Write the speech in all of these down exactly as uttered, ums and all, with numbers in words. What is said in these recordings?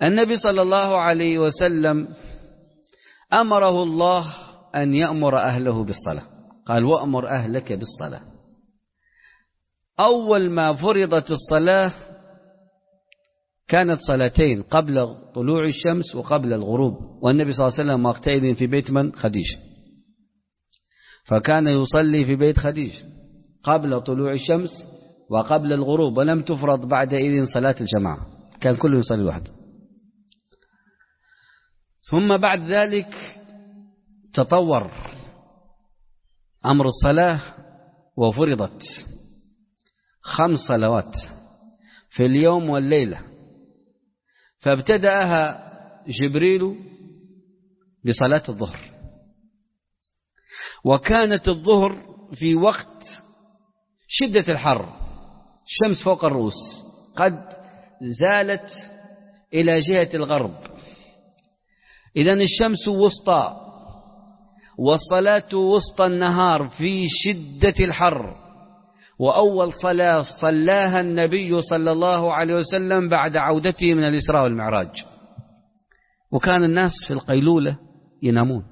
النبي صلى الله عليه وسلم أمره الله أن يأمر أهله بالصلاة، قال وأمر أهلك بالصلاة. أول ما فرضت الصلاة كانت صلاتين قبل طلوع الشمس وقبل الغروب، والنبي صلى الله عليه وسلم وقتئذ في بيت من؟ خديجة، فكان يصلي في بيت خديجة قبل طلوع الشمس وقبل الغروب، ولم تفرض بعدئذ صلاة الجماعة، كان كله يصلي وحده. ثم بعد ذلك تطور أمر الصلاة وفرضت خمس صلوات في اليوم والليلة، فابتدأها جبريل بصلاة الظهر، وكانت الظهر في وقت شدة الحر، الشمس فوق الرؤوس قد زالت إلى جهة الغرب، إذن الشمس وسطى، والصلاة وسط النهار في شدة الحر. وأول صلاة صلاها النبي صلى الله عليه وسلم بعد عودته من الإسراء والمعراج، وكان الناس في القيلولة ينامون،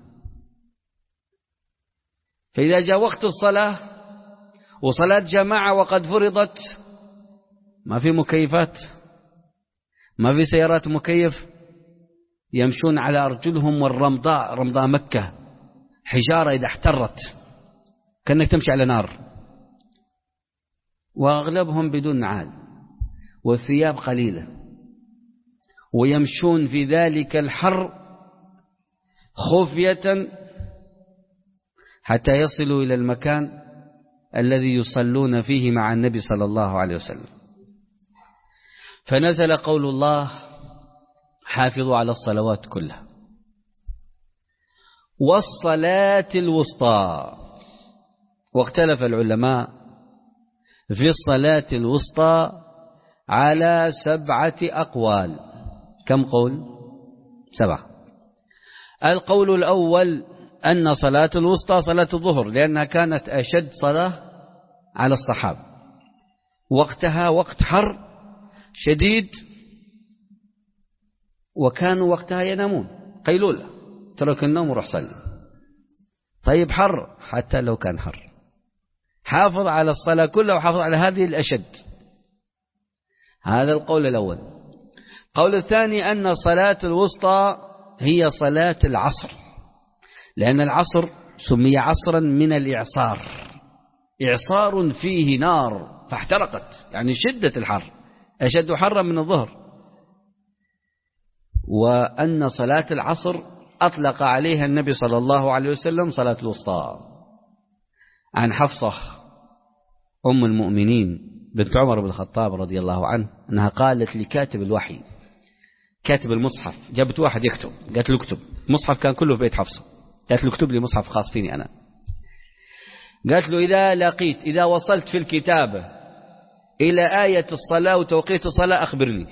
فإذا جاء وقت الصلاة وصلاة جماعة وقد فرضت، ما في مكيفات، ما في سيارات مكيف، يمشون على أرجلهم، والرمضاء رمضاء مكة حجارة إذا احترت كأنك تمشي على نار، وأغلبهم بدون نعال والثياب قليلة، ويمشون في ذلك الحر خفية حتى يصلوا إلى المكان الذي يصلون فيه مع النبي صلى الله عليه وسلم. فنزل قول الله حافظوا على الصلوات كلها والصلاة الوسطى. واختلف العلماء في الصلاة الوسطى على سبعة أقوال. كم قول؟ سبعة. القول الأول أن صلاة الوسطى صلاة الظهر، لأنها كانت أشد صلاة على الصحابة، وقتها وقت حر شديد، وكانوا وقتها ينامون قيلولة، ترك النوم وروح صلي. طيب حر، حتى لو كان حر حافظ على الصلاة كلها وحافظ على هذه الأشد. هذا القول الأول. القول الثاني أن صلاة الوسطى هي صلاة العصر، لأن العصر سمي عصرا من الإعصار، إعصار فيه نار فاحترقت، يعني شدة الحر أشد حرا من الظهر. وأن صلاة العصر أطلق عليها النبي صلى الله عليه وسلم صلاة الوسطى. عن حفصة أم المؤمنين بنت عمر بن الخطاب رضي الله عنه أنها قالت لكاتب الوحي، كاتب المصحف، جابت واحد يكتب، قالت له اكتب، المصحف كان كله في بيت حفصة، قالت له اكتب لي مصحف خاص فيني أنا. قالت له إذا لقيت، إذا وصلت في الكتابة إلى آية الصلاة وتوقيت الصلاة أخبرني.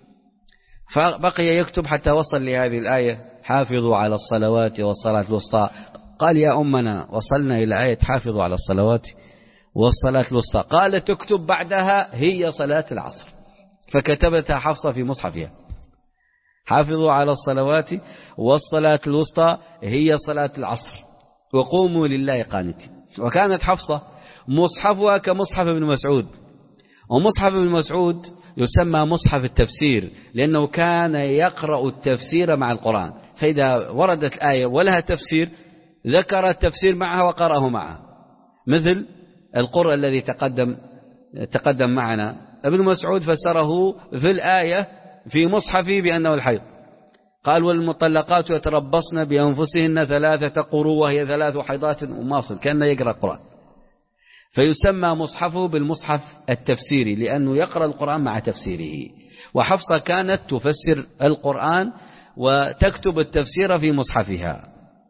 فبقي يكتب حتى وصل لهذه الآية حافظوا على الصلوات والصلاة الوسطى. قال يا أمنا وصلنا إلى آية حافظوا على الصلوات والصلاة الوسطى، قال تكتب بعدها هي صلاة العصر، فكتبتها حفصة في مصحفها، حافظوا على الصلوات والصلاة الوسطى هي صلاة العصر وقوموا لله قانتين. وكانت حفصة مصحفها كمصحف ابن مسعود، ومصحف ابن مسعود يسمى مصحف التفسير لأنه كان يقرأ التفسير مع القرآن، فإذا وردت آية ولها تفسير ذكر التفسير معها وقرأه معها، مثل القرآن الذي تقدم تقدم معنا. ابن مسعود فسره في الآية في مصحفه بأنه الحيض، قال والمطلقات يتربصن بأنفسهن ثلاثة قروء وهي ثلاث حيضات وماصل، كان يقرأ القرآن، فيسمى مصحفه بالمصحف التفسيري لأنه يقرأ القرآن مع تفسيره. وحفصة كانت تفسر القرآن وتكتب التفسير في مصحفها.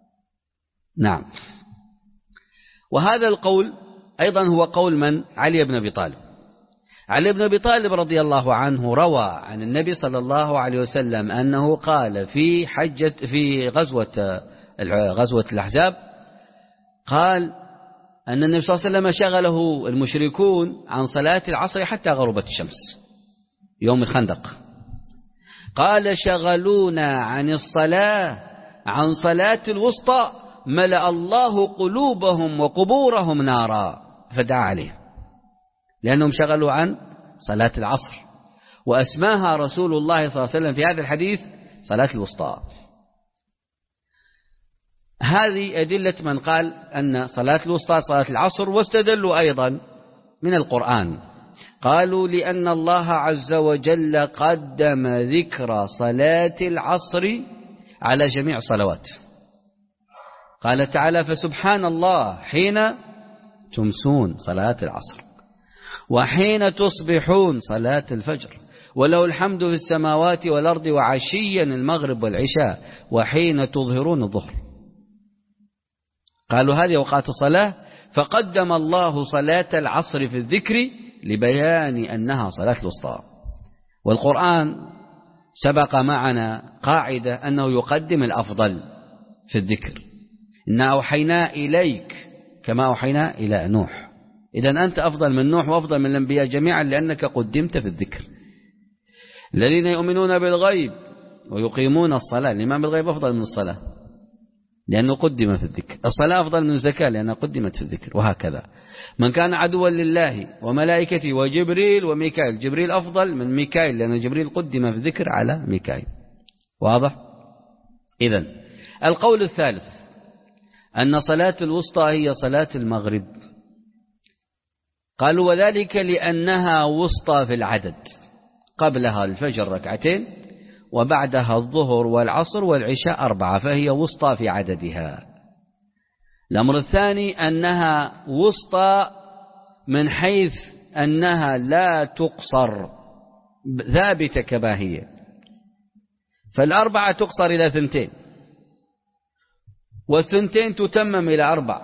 نعم. وهذا القول أيضا هو قول من؟ علي بن أبي طالب. علي بن أبي طالب رضي الله عنه روى عن النبي صلى الله عليه وسلم أنه قال في حجة في غزوة غزوة الأحزاب، قال أن النبي صلى الله عليه وسلم شغله المشركون عن صلاة العصر حتى غربت الشمس يوم الخندق، قال شغلونا عن الصلاة عن صلاة الوسطى ملأ الله قلوبهم وقبورهم نارا، فدعا عليه لأنهم شغلوا عن صلاة العصر، وأسماها رسول الله صلى الله عليه وسلم في هذا الحديث صلاة الوسطى. هذه أدلة من قال أن صلاة الوسطى صلاة العصر، واستدلوا أيضا من القرآن. قالوا لأن الله عز وجل قدم ذكر صلاة العصر على جميع الصلوات. قال تعالى فسبحان الله حين تمسون صلاة العصر، وحين تصبحون صلاة الفجر، وله الحمد في السماوات والأرض وعشيا المغرب والعشاء، وحين تظهرون الظهر. قالوا هذه أوقات الصلاة، فقدم الله صلاة العصر في الذكر لبيان أنها صلاة الوسطى. والقرآن سبق معنا قاعدة أنه يقدم الأفضل في الذكر، إنا أوحينا إليك كما أوحينا إلى نوح. إذن أنت أفضل من نوح وأفضل من الأنبياء جميعا لأنك قدمت في الذكر. الذين يؤمنون بالغيب ويقيمون الصلاة، الإيمان بالغيب أفضل من الصلاة لأنه قدم في الذكر. الصلاة أفضل من الزكاة لأنها قدمت في الذكر، وهكذا. من كان عدوا لله وملائكته وجبريل وميكائيل، جبريل أفضل من ميكائيل لأن جبريل قدم في الذكر على ميكائيل. واضح؟ إذن القول الثالث أن صلاة الوسطى هي صلاة المغرب. قالوا وذلك لأنها وسطى في العدد، قبلها الفجر ركعتين وبعدها الظهر والعصر والعشاء أربعة، فهي وسطى في عددها. الأمر الثاني أنها وسطى من حيث أنها لا تقصر، ثابتة كما هي، فالأربعة تقصر إلى ثنتين، والثنتين تتمم إلى أربع،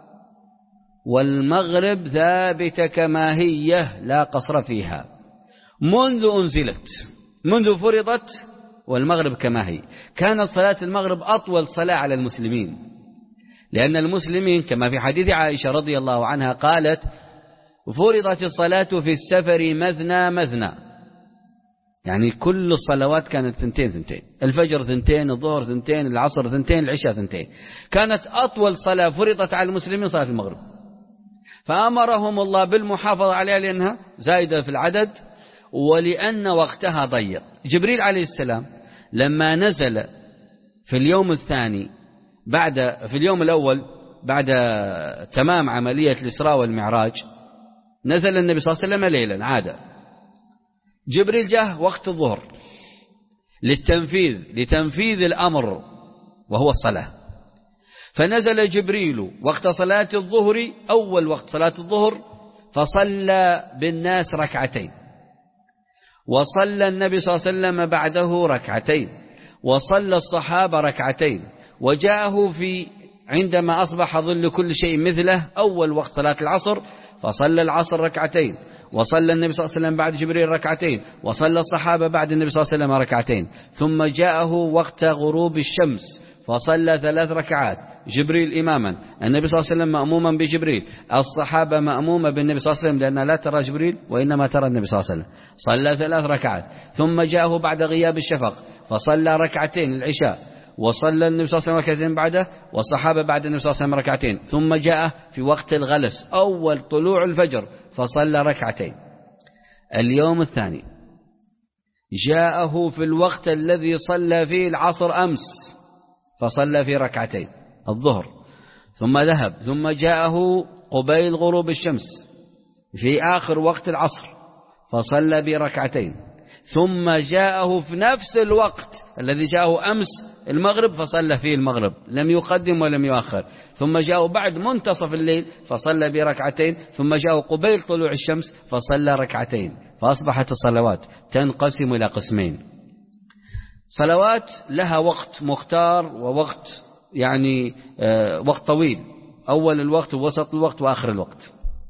والمغرب ثابتة كما هي لا قصر فيها منذ أنزلت، منذ فرضت، والمغرب كما هي. كانت صلاة المغرب أطول صلاة على المسلمين، لأن المسلمين كما في حديث عائشة رضي الله عنها قالت فرضت الصلاة في السفر مثنى مثنى، يعني كل الصلوات كانت ثنتين ثنتين، الفجر ثنتين، الظهر ثنتين، العصر ثنتين، العشاء ثنتين. كانت أطول صلاة فرضت على المسلمين صلاة المغرب، فأمرهم الله بالمحافظة عليها لأنها زائدة في العدد ولأن وقتها ضيق. جبريل عليه السلام لما نزل في اليوم الثاني بعد في اليوم الأول بعد تمام عملية الإسراء والمعراج، نزل النبي صلى الله عليه وسلم ليلا عادة. جبريل جاء وقت الظهر للتنفيذ لتنفيذ الأمر وهو الصلاة، فنزل جبريل وقت صلاة الظهر، أول وقت صلاة الظهر، فصلى بالناس ركعتين، وصلى النبي صلى الله عليه وسلم بعده ركعتين، وصلى الصحابة ركعتين، وجاءه في عندما أصبح ظل كل شيء مثله أول وقت صلاة العصر، فصلى العصر ركعتين، وصلى النبي صلى الله عليه وسلم بعد جبريل ركعتين، وصلى الصحابة بعد النبي صلى الله عليه وسلم ركعتين، ثم جاءه وقت غروب الشمس فصلى ثلاث ركعات، جبريل إماما، النبي صلى الله عليه وسلم مأموما بجبريل، الصحابة مأمومة بالنبي صلى الله عليه وسلم لأنها لا ترى جبريل وإنما ترى النبي صلى الله عليه وسلم، صلى ثلاث ركعات، ثم جاءه بعد غياب الشفق فصلى ركعتين العشاء، وصلى النبي صلى الله عليه وسلم ركعتين بعده، والصحابة بعد النبي صلى الله عليه وسلم ركعتين، ثم جاء في وقت الغلس أول طلوع الفجر فصلى ركعتين. اليوم الثاني جاءه في الوقت الذي صلى فيه العصر أمس فصلى في ركعتين الظهر، ثم ذهب، ثم جاءه قبيل غروب الشمس في آخر وقت العصر فصلى بركعتين، ثم جاءه في نفس الوقت الذي جاءه أمس المغرب فصلى فيه المغرب، لم يقدم ولم يؤخر، ثم جاءه بعد منتصف الليل فصلى بركعتين، ثم جاءه قبيل طلوع الشمس فصلى ركعتين، فأصبحت الصلوات تنقسم إلى قسمين. صلوات لها وقت مختار ووقت يعني آه وقت طويل، أول الوقت ووسط الوقت وآخر الوقت،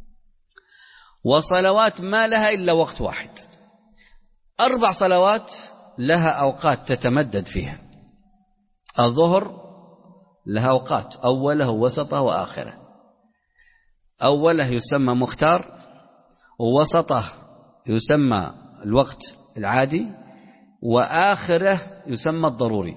وصلوات ما لها إلا وقت واحد. أربع صلوات لها أوقات تتمدد فيها. الظهر لها أوقات، أوله ووسطه وآخره. أوله يسمى مختار، ووسطه يسمى الوقت العادي، وآخره يسمى الضروري.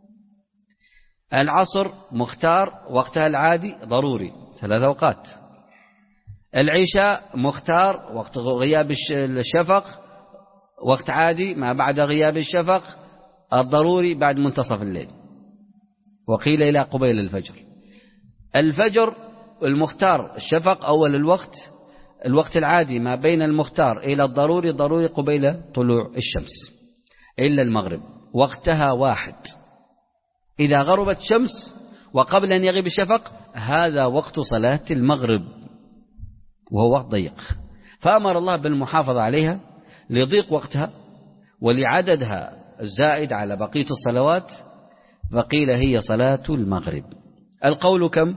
العصر مختار وقتها العادي ضروري ثلاث أوقات. العشاء مختار وقت غياب الشفق وقت عادي ما بعد غياب الشفق، الضروري بعد منتصف الليل، وقيل إلى قبيل الفجر. الفجر المختار الشفق أول الوقت، الوقت العادي ما بين المختار إلى الضروري ضروري قبيل طلوع الشمس، إلا المغرب وقتها واحد. إذا غربت الشمس وقبل أن يغيب الشفق هذا وقت صلاة المغرب، وهو وقت ضيق، فأمر الله بالمحافظة عليها لضيق وقتها ولعددها الزائد على بقية الصلوات، فقيل هي صلاة المغرب. القول كم؟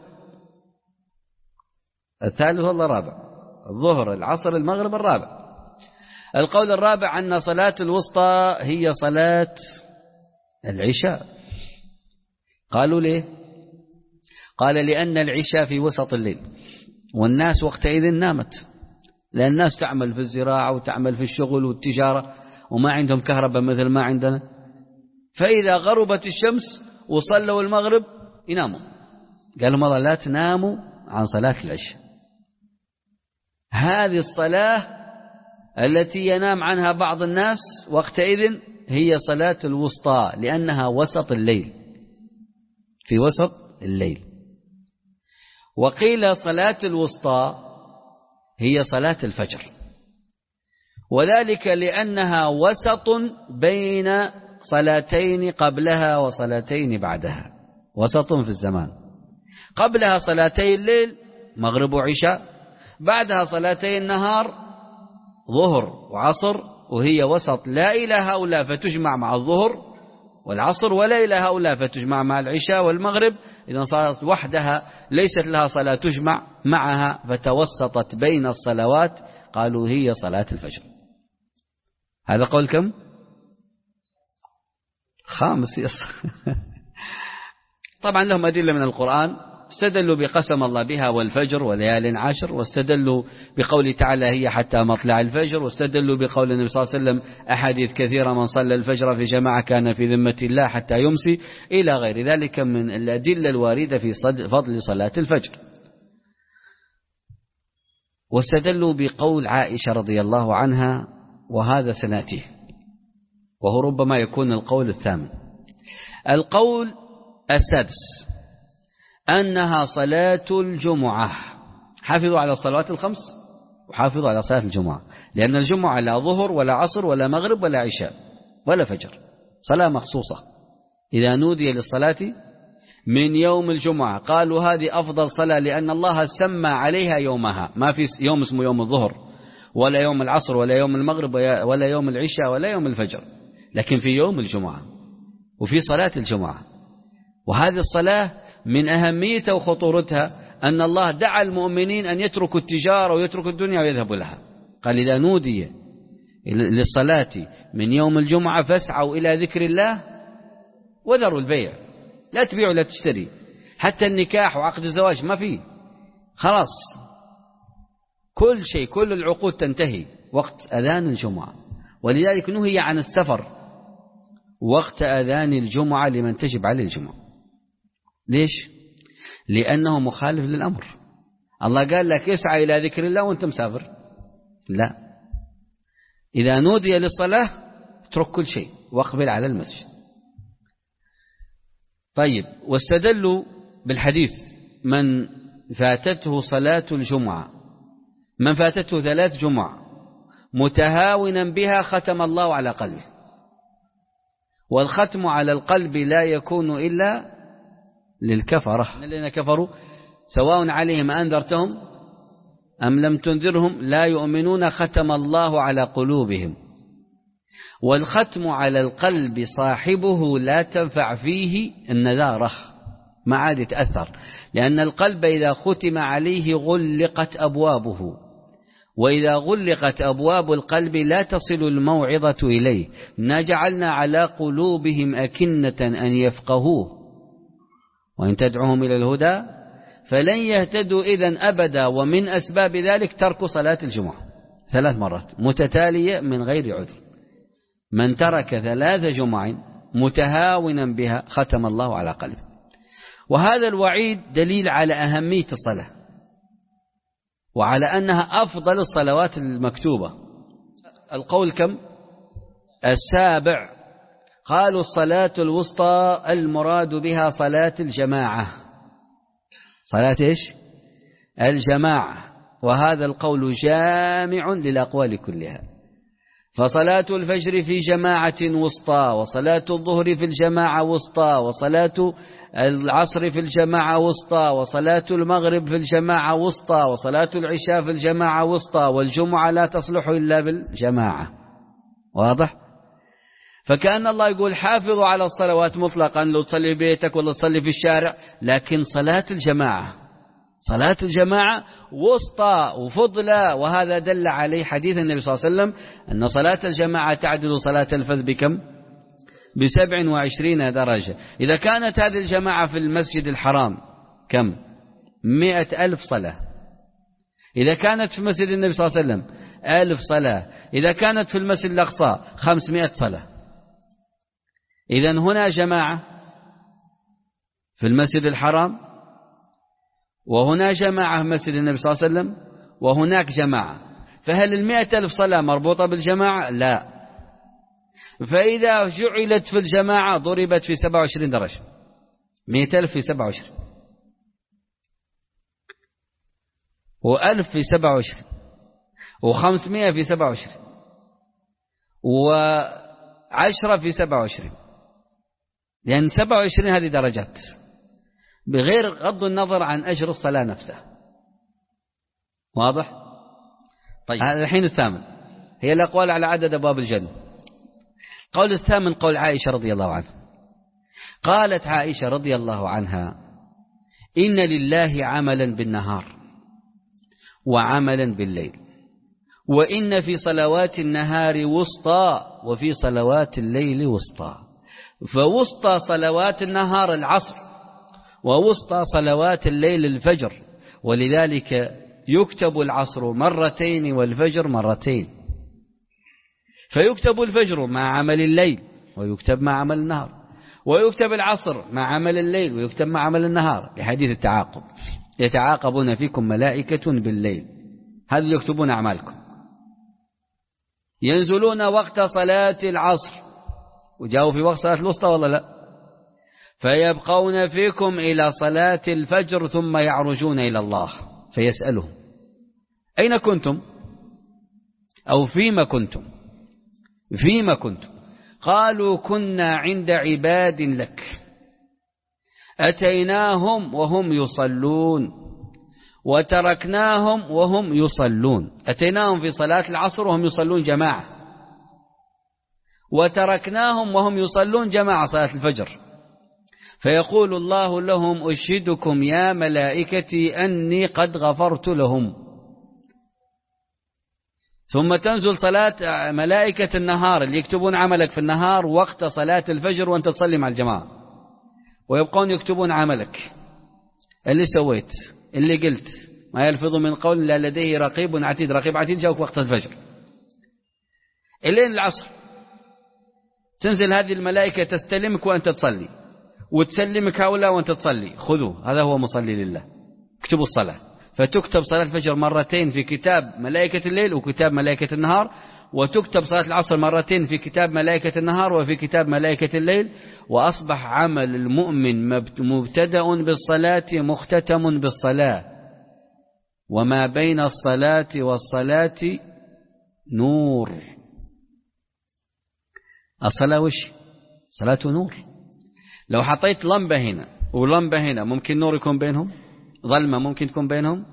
الثالث ولا الرابع؟ الظهر العصر المغرب الرابع. القول الرابع أن صلاة الوسطى هي صلاة العشاء. قالوا ليه؟ قال لأن العشاء في وسط الليل والناس وقتئذ نامت، لأن الناس تعمل في الزراعة وتعمل في الشغل والتجارة وما عندهم كهرباء مثل ما عندنا، فإذا غربت الشمس وصلوا المغرب يناموا. قالوا ماذا لا تناموا عن صلاة العشاء. هذه الصلاة التي ينام عنها بعض الناس وقتئذ هي صلاة الوسطى، لأنها وسط الليل، في وسط الليل. وقيل صلاة الوسطى هي صلاة الفجر، وذلك لأنها وسط بين صلاتين قبلها وصلاتين بعدها، وسط في الزمان. قبلها صلاتي الليل مغرب وعشاء، بعدها صلاتي النهار ظهر وعصر، وهي وسط لا إلى هؤلاء فتجمع مع الظهر والعصر، ولا إلى هؤلاء فتجمع مع العشاء والمغرب. إذا صارت وحدها ليست لها صلاة تجمع معها، فتوسطت بين الصلوات، قالوا هي صلاة الفجر. هذا قول كم؟ خامس يصح. طبعا لهم أدلة من القرآن، استدلوا بقسم الله بها والفجر وليال عشر، واستدلوا بقول تعالى هي حتى مطلع الفجر، واستدلوا بقول النبي صلى الله عليه وسلم أحاديث كثيرة من صلى الفجر في جماعة كان في ذمة الله حتى يمسي، إلى غير ذلك من الأدلة الواردة في فضل صلاة الفجر. واستدلوا بقول عائشة رضي الله عنها، وهذا سنأتيه، وهو ربما يكون القول الثامن. القول السادس أنها صلاة الجمعة. حافظوا على الصلوات الخمس وحافظوا على صلاة الجمعة، لأن الجمعة لا ظهر ولا عصر ولا مغرب ولا عشاء ولا فجر، صلاة مخصوصة. إذا نودي للصلاة من يوم الجمعة قالوا هذه أفضل صلاة، لأن الله سمى عليها يومها، ما في يوم اسمه يوم الظهر ولا يوم العصر ولا يوم المغرب ولا يوم العشاء ولا يوم الفجر، لكن في يوم الجمعة وفي صلاة الجمعة. وهذه الصلاة من أهميتها وخطورتها أن الله دعا المؤمنين أن يتركوا التجارة ويتركوا الدنيا ويذهبوا لها. قال إذا نودي للصلاة من يوم الجمعة فاسعوا إلى ذكر الله وذروا البيع، لا تبيعوا لا تشتري، حتى النكاح وعقد الزواج ما فيه، خلاص كل شيء كل العقود تنتهي وقت أذان الجمعة. ولذلك نهي عن السفر وقت أذان الجمعة لمن تجب عليه الجمعة. ليش؟ لأنه مخالف للأمر. الله قال لك اسعى إلى ذكر الله وأنت مسافر، لا، إذا نودي للصلاة اترك كل شيء واقبل على المسجد. طيب، واستدلوا بالحديث من فاتته صلاة الجمعة، من فاتته ثلاث جمع متهاونا بها ختم الله على قلبه، والختم على القلب لا يكون إلا للكفرة الذين كفروا سواء عليهم أنذرتهم أم لم تنذرهم لا يؤمنون ختم الله على قلوبهم. والختم على القلب صاحبه لا تنفع فيه النذارة، ما عاد يتأثر، لأن القلب إذا ختم عليه غلقت أبوابه، وإذا غلقت أبواب القلب لا تصل الموعظة إليه. إنا جعلنا على قلوبهم أكنة أن يفقهوه وإن تدعوهم إلى الهدى فلن يهتدوا إذن أبدا. ومن أسباب ذلك ترك صلاة الجمعة ثلاث مرات متتالية من غير عذر. من ترك ثلاث جمع متهاونا بها ختم الله على قلبه. وهذا الوعيد دليل على أهمية الصلاة وعلى أنها أفضل الصلوات المكتوبة. القول كم؟ السابع. قالوا الصلاة الوسطى المراد بها صلاة الجماعة. صلاة إيش؟ الجماعة. وهذا القول جامع للأقوال كلها. فصلاة الفجر في جماعة وسطى، وصلاة الظهر في الجماعة وسطى، وصلاة العصر في الجماعة وسطى، وصلاة المغرب في الجماعة وسطى، وصلاة العشاء في الجماعة وسطى، والجمعة لا تصلح إلا بالجماعة. واضح؟ فكأن الله يقول حافظوا على الصلوات مطلقا، لو تصلي في بيتك ولا تصلي في الشارع، لكن صلاة الجماعة صلاة الجماعة وسطى وفضلى. وهذا دل عليه حديث النبي صلى الله عليه وسلم أن صلاة الجماعة تعدل صلاة الفذ بكم؟ بسبع وعشرين درجة. إذا كانت هذه الجماعة في المسجد الحرام كم؟ مئة ألف صلاة. إذا كانت في مسجد النبي صلى الله عليه وسلم ألف صلاة. إذا كانت في المسجد الأقصى خمسمائة صلاة. إذن هنا جماعة في المسجد الحرام، وهنا جماعة في مسجد النبي صلى الله عليه وسلم، وهناك جماعة. فهل المئة ألف صلاة مربوطة بالجماعة؟ لا. فإذا جعلت في الجماعة ضربت في سبعة وعشرين درجة. مئة ألف في سبعة وعشرين، وألف في سبعة وعشرين، وخمسمائة في سبعة وعشرين، وعشرة في سبعة وعشرين. لأن سبعة وعشرين هذه درجات بغير غض النظر عن أجر الصلاة نفسها. واضح؟ طيب هذا الحين الثامن، هي الأقوال على عدد أبواب الجنة. قول الثامن قول عائشة رضي الله عنها. قالت عائشة رضي الله عنها: إن لله عملا بالنهار وعملا بالليل، وإن في صلوات النهار وسطى وفي صلوات الليل وسطى. فوسطى صلوات النهار العصر، ووسطى صلوات الليل الفجر، ولذلك يكتب العصر مرتين والفجر مرتين. فيكتب الفجر مع عمل الليل ويكتب مع عمل النهار، ويكتب العصر مع عمل الليل ويكتب مع عمل النهار، لحديث التعاقب: يتعاقبون فيكم ملائكة بالليل، هذا يكتبون أعمالكم. ينزلون وقت صلاة العصر، وجاءوا في وقت صلاة الوسطى ولا لا؟ فيبقون فيكم إلى صلاة الفجر ثم يعرجون إلى الله فيسألهم: أين كنتم؟ أو فيما كنتم؟ فيما كنتم؟ قالوا: كنا عند عباد لك أتيناهم وهم يصلون وتركناهم وهم يصلون. أتيناهم في صلاة العصر وهم يصلون جماعة، وتركناهم وهم يصلون جماعة صلاة الفجر. فيقول الله لهم: أشهدكم يا ملائكتي أني قد غفرت لهم. ثم تنزل صلاة ملائكة النهار اللي يكتبون عملك في النهار وقت صلاة الفجر وأنت تصلي مع الجماعة، ويبقون يكتبون عملك اللي سويت اللي قلت. ما يلفظ من قول لا لديه رقيب عتيد. رقيب عتيد جاءك وقت الفجر. إلين العصر تنزل هذه الملائكة تستلمك وأنت تصلي، وتسلمك هؤلاء وأنت تصلي. خذوا، هذا هو مصلي لله، اكتبوا الصلاة. فتكتب صلاة الفجر مرتين في كتاب ملائكة الليل وكتاب ملائكة النهار، وتكتب صلاة العصر مرتين في كتاب ملائكة النهار وفي كتاب ملائكة الليل. وأصبح عمل المؤمن مبتدأ بالصلاة مختتم بالصلاة، وما بين الصلاة والصلاة نور. الصلاة وش؟ صلاة نور. لو حطيت لمبة هنا ولمبة هنا ممكن نور يكون بينهم؟ ظلمة ممكن تكون بينهم؟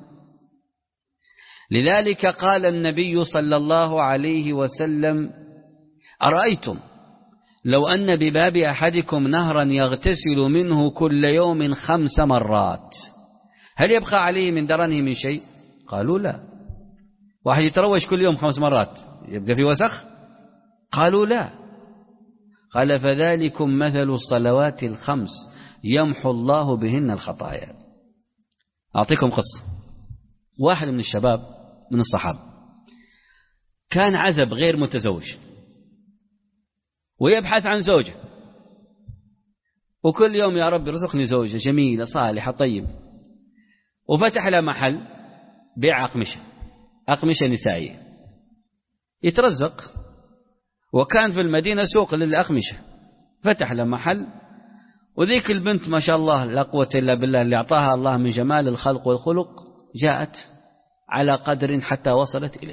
لذلك قال النبي صلى الله عليه وسلم: أرأيتم لو أن بباب أحدكم نهرا يغتسل منه كل يوم خمس مرات هل يبقى عليه من درنه من شيء؟ قالوا لا. واحد يتروش كل يوم خمس مرات يبقى في وسخ؟ قالوا لا. قال: فذلكم مثل الصلوات الخمس يمحو الله بهن الخطايا. أعطيكم قصة. واحد من الشباب من الصحابة كان عزب غير متزوج، ويبحث عن زوجة، وكل يوم يا رب ارزقني زوجة جميلة صالحة طيب. وفتح له محل بيع أقمشة، أقمشة نسائية يترزق، وكان في المدينة سوق للأقمشة، فتح له محل. وذيك البنت ما شاء الله لا قوة إلا بالله اللي أعطاها الله من جمال الخلق والخلق جاءت على قدر حتى وصلت إليه.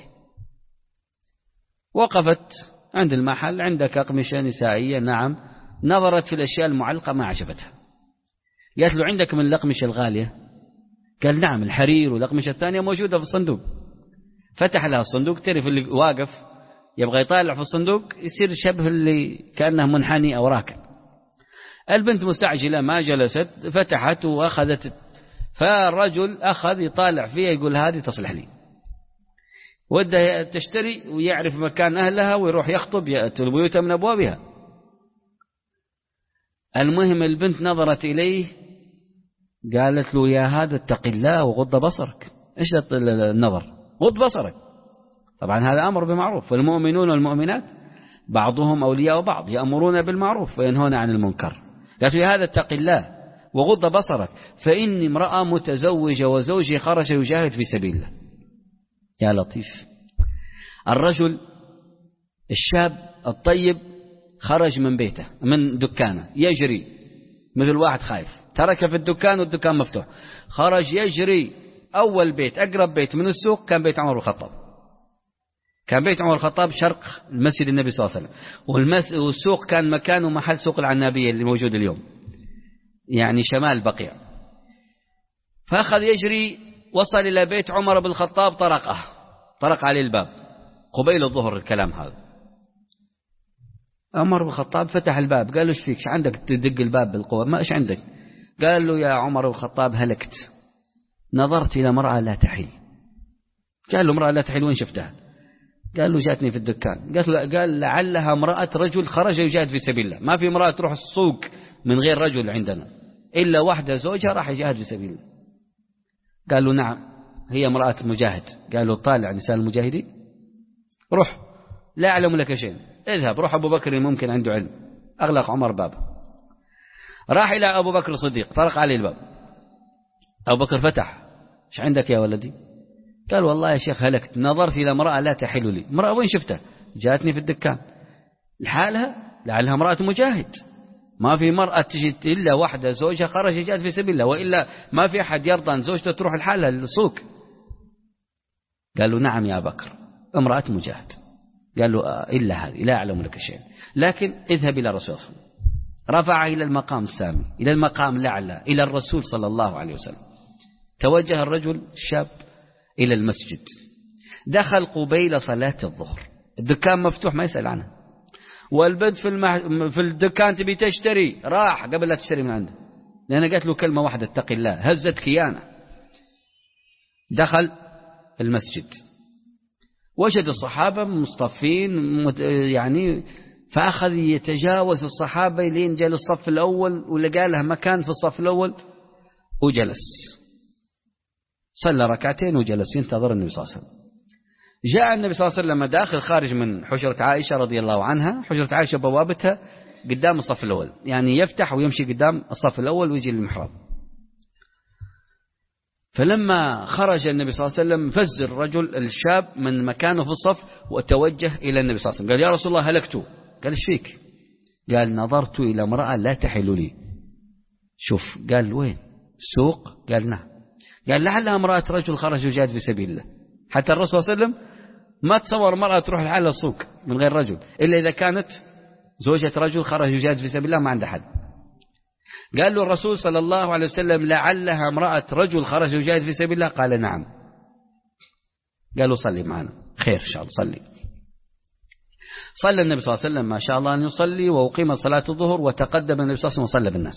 وقفت عند المحل، عندك أقمشة نسائية؟ نعم. نظرت في الأشياء المعلقة ما عجبتها، قالت له عندك من الأقمشة الغالية؟ قال نعم، الحرير والأقمشة الثانية موجودة في الصندوق. فتح لها الصندوق، تعرف اللي واقف يبغى يطالع في الصندوق يصير شبه اللي كأنه منحني أو راكع. البنت مستعجلة ما جلست، فتحت وأخذت، فالرجل أخذ يطالع فيها يقول هذه تصلح لي، ودها تشتري ويعرف مكان أهلها ويروح يخطب يأتي البيوت من أبوابها. المهم البنت نظرت إليه قالت له يا هذا اتق الله وغض بصرك. إيش النظر؟ غض بصرك. طبعا هذا أمر بمعروف، والمؤمنون والمؤمنات بعضهم أولياء بعض يأمرون بالمعروف وينهون عن المنكر. قالت له يا هذا اتق الله وغض بصرك فإني امرأة متزوجة وزوجي خرج يجاهد في سبيل الله. يا لطيف، الرجل الشاب الطيب خرج من بيته من دكانه يجري مثل واحد خايف، ترك في الدكان والدكان مفتوح، خرج يجري. أول بيت أقرب بيت من السوق كان بيت عمر بن الخطاب، كان بيت عمر الخطاب شرق المسجد النبي صلى الله عليه وسلم، والسوق كان مكانه محل سوق العنابية اللي موجود اليوم، يعني شمال بقيع. فأخذ يجري، وصل إلى بيت عمر بن الخطاب، طرقه طرق عليه الباب قبيل الظهر الكلام هذا. عمر بن الخطاب فتح الباب، قال له ايش فيك؟ عندك تدق الباب بالقوة؟ ما ايش عندك؟ قال له يا عمر بن الخطاب هلكت، نظرت إلى امرأة لا تحل. قال له امرأة لا تحل وين شفتها؟ قال له جاتني في الدكان. قالت له قال لعلها امرأة رجل خرج يجاهد في سبيل الله، ما في امرأة تروح السوق من غير رجل عندنا إلا واحدة زوجها راح يجاهد في سبيل الله. قال له نعم هي امرأة مجاهد. قال له طالع نساء المجاهدين، روح لا أعلم لك شيء، اذهب روح أبو بكر ممكن عنده علم. أغلق عمر بابه، راح إلى أبو بكر الصديق، طرق عليه الباب. أبو بكر فتح، ايش عندك يا ولدي؟ قال والله يا شيخ هلكت، نظرت إلى امرأة لا تحل لي. امرأة وين شفتها؟ جاتني في الدكان. لحالها؟ لعلها امرأة مجاهد، ما في مرأة تجي إلا واحدة زوجها خرج يجاهد في سبيل الله، وإلا ما في أحد يرضى أن زوجته تروح لحالها للسوق. قال له نعم يا بكر امرأة مجاهد. قال له آه إلا هذه لا أعلم لك شيء، لكن اذهب إلى الرسول صلى الله عليه وسلم. رفع إلى المقام السامي، إلى المقام الأعلى، إلى الرسول صلى الله عليه وسلم. توجه الرجل الشاب إلى المسجد، دخل قبيل صلاة الظهر، الدكان مفتوح ما يسأل عنه، والبنت في, المح... في الدكان تبي تشتري، راح قبل لا تشتري من عنده، لأن قالت له كلمة واحدة اتق الله، هزت كيانه. دخل المسجد وجد الصحابة مصطفين يعني، فأخذ يتجاوز الصحابة لين جاء للصف الأول، ولقى له مكان في الصف الأول وجلس، صلى ركعتين وجلس ينتظر النبي صلى الله عليه وسلم. جاء النبي صلى الله عليه وسلم داخل خارج من حجرة عائشة رضي الله عنها. حجرة عائشة بوابتها قدام الصف الأول، يعني يفتح ويمشي قدام الصف الأول ويجي للمحراب. فلما خرج النبي صلى الله عليه وسلم فز الرجل الشاب من مكانه في الصف وتوجه إلى النبي صلى الله عليه وسلم، قال يا رسول الله هلكت. قال ايش فيك؟ قال نظرت إلى امرأة لا تحل لي. شوف قال وين؟ سوق؟ قال نعم. قال لعلها امرأة رجل خرج يجاهد في سبيل الله. حتى الرسول صلى الله عليه وسلم ما تصور مرأة تروح لحالها السوق من غير رجل إلا إذا كانت زوجة رجل خرج يجاهد في سبيل الله ما عنده حد. قال له الرسول صلى الله عليه وسلم لعلها امرأة رجل خرج يجاهد في سبيل الله؟ قال نعم. قالوا صلي معنا، خير إن شاء الله صلي. صلى النبي صلى الله عليه وسلم ما شاء الله أن يصلي، وأقيمت صلاة الظهر، وتقدم النبي صلى الله عليه وسلم وصلى بالناس.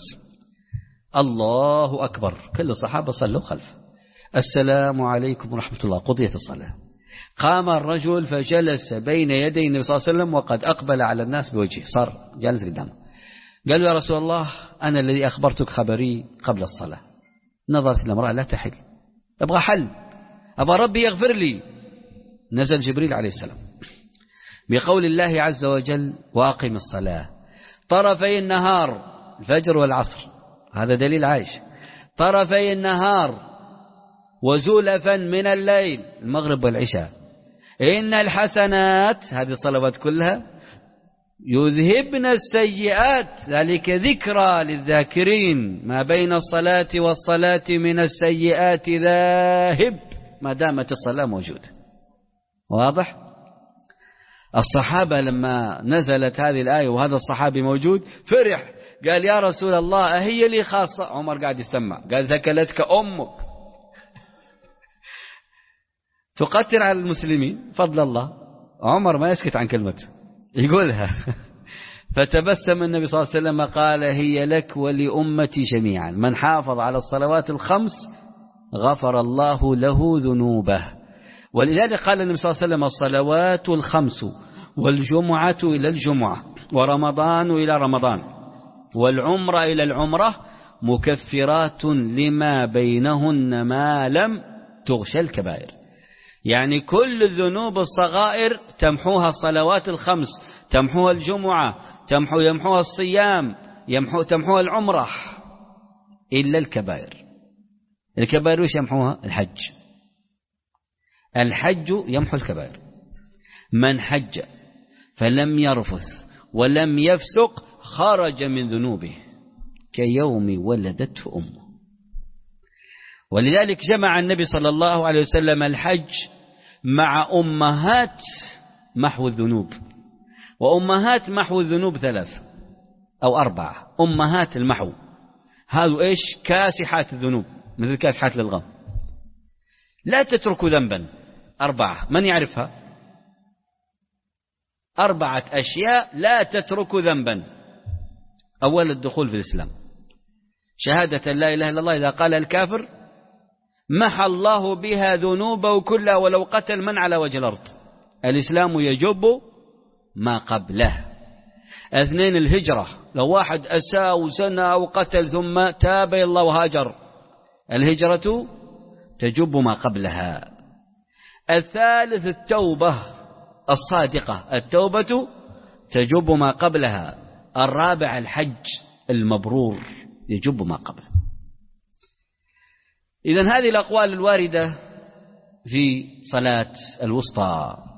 الله أكبر، كل الصحابة صلوا خلفه. السلام عليكم ورحمة الله، قضيت الصلاة. قام الرجل فجلس بين يدي النبي صلى الله عليه وسلم وقد أقبل على الناس بوجهه، صار جالس قدامه. قال يا رسول الله أنا الذي أخبرتك خبري قبل الصلاة، نظرت إلى امرأة لا تحل، أبغى حل، أبغى ربي يغفر لي. نزل جبريل عليه السلام بقول الله عز وجل وأقم الصلاة طرفي النهار، الفجر والعصر، هذا دليل عايش، طرفي النهار وزلفا من الليل، المغرب والعشاء، إن الحسنات، هذه الصلوات كلها، يذهبن السيئات، ذلك ذكرى للذاكرين، ما بين الصلاة والصلاة من السيئات ذاهب ما دامت الصلاة موجودة. واضح؟ الصحابة لما نزلت هذه الآية وهذا الصحابي موجود فرح، قال يا رسول الله أهي لي خاصة؟ عمر قاعد يسمع، قال ذكلتك أمك. تقتل على المسلمين فضل الله، عمر ما يسكت عن كلمته يقولها. فتبسم النبي صلى الله عليه وسلم قال هي لك ولأمتي جميعا، من حافظ على الصلوات الخمس غفر الله له ذنوبه. ولذلك قال النبي صلى الله عليه وسلم الصلوات الخمس والجمعة إلى الجمعة ورمضان إلى رمضان والعمرة إلى العمرة مكفرات لما بينهن ما لم تغش الكبائر. يعني كل الذنوب الصغائر تمحوها الصلوات الخمس، تمحوها الجمعة، تمحو يمحوها الصيام، يمحو تمحوها العمرة، إلا الكبائر. الكبائر وش يمحوها؟ الحج. الحج يمحو الكبائر. من حج فلم يرفث ولم يفسق خرج من ذنوبه كيوم ولدته أمه. ولذلك جمع النبي صلى الله عليه وسلم الحج مع أمهات محو الذنوب. وأمهات محو الذنوب ثلاث أو أربعة. أمهات المحو هذا إيش؟ كاسحات الذنوب، مثل كاسحات الألغام، لا تتركوا ذنبا. أربعة، من يعرفها؟ أربعة أشياء لا تتركوا ذنبا. أول الدخول في الإسلام، شهادة لا إله إلا الله إذا قال الكافر محى الله بها ذنوبه كلها ولو قتل من على وجه الأرض. الإسلام يجب ما قبله. اثنين الهجرة، لو واحد أساء وزنى أو قتل ثم تاب إلى الله وهاجر، الهجرة تجب ما قبلها. الثالث التوبة الصادقة، التوبة تجب ما قبلها. الرابع الحج المبرور يجب ما قبله. إذن هذه الأقوال الواردة في صلاة الوسطى.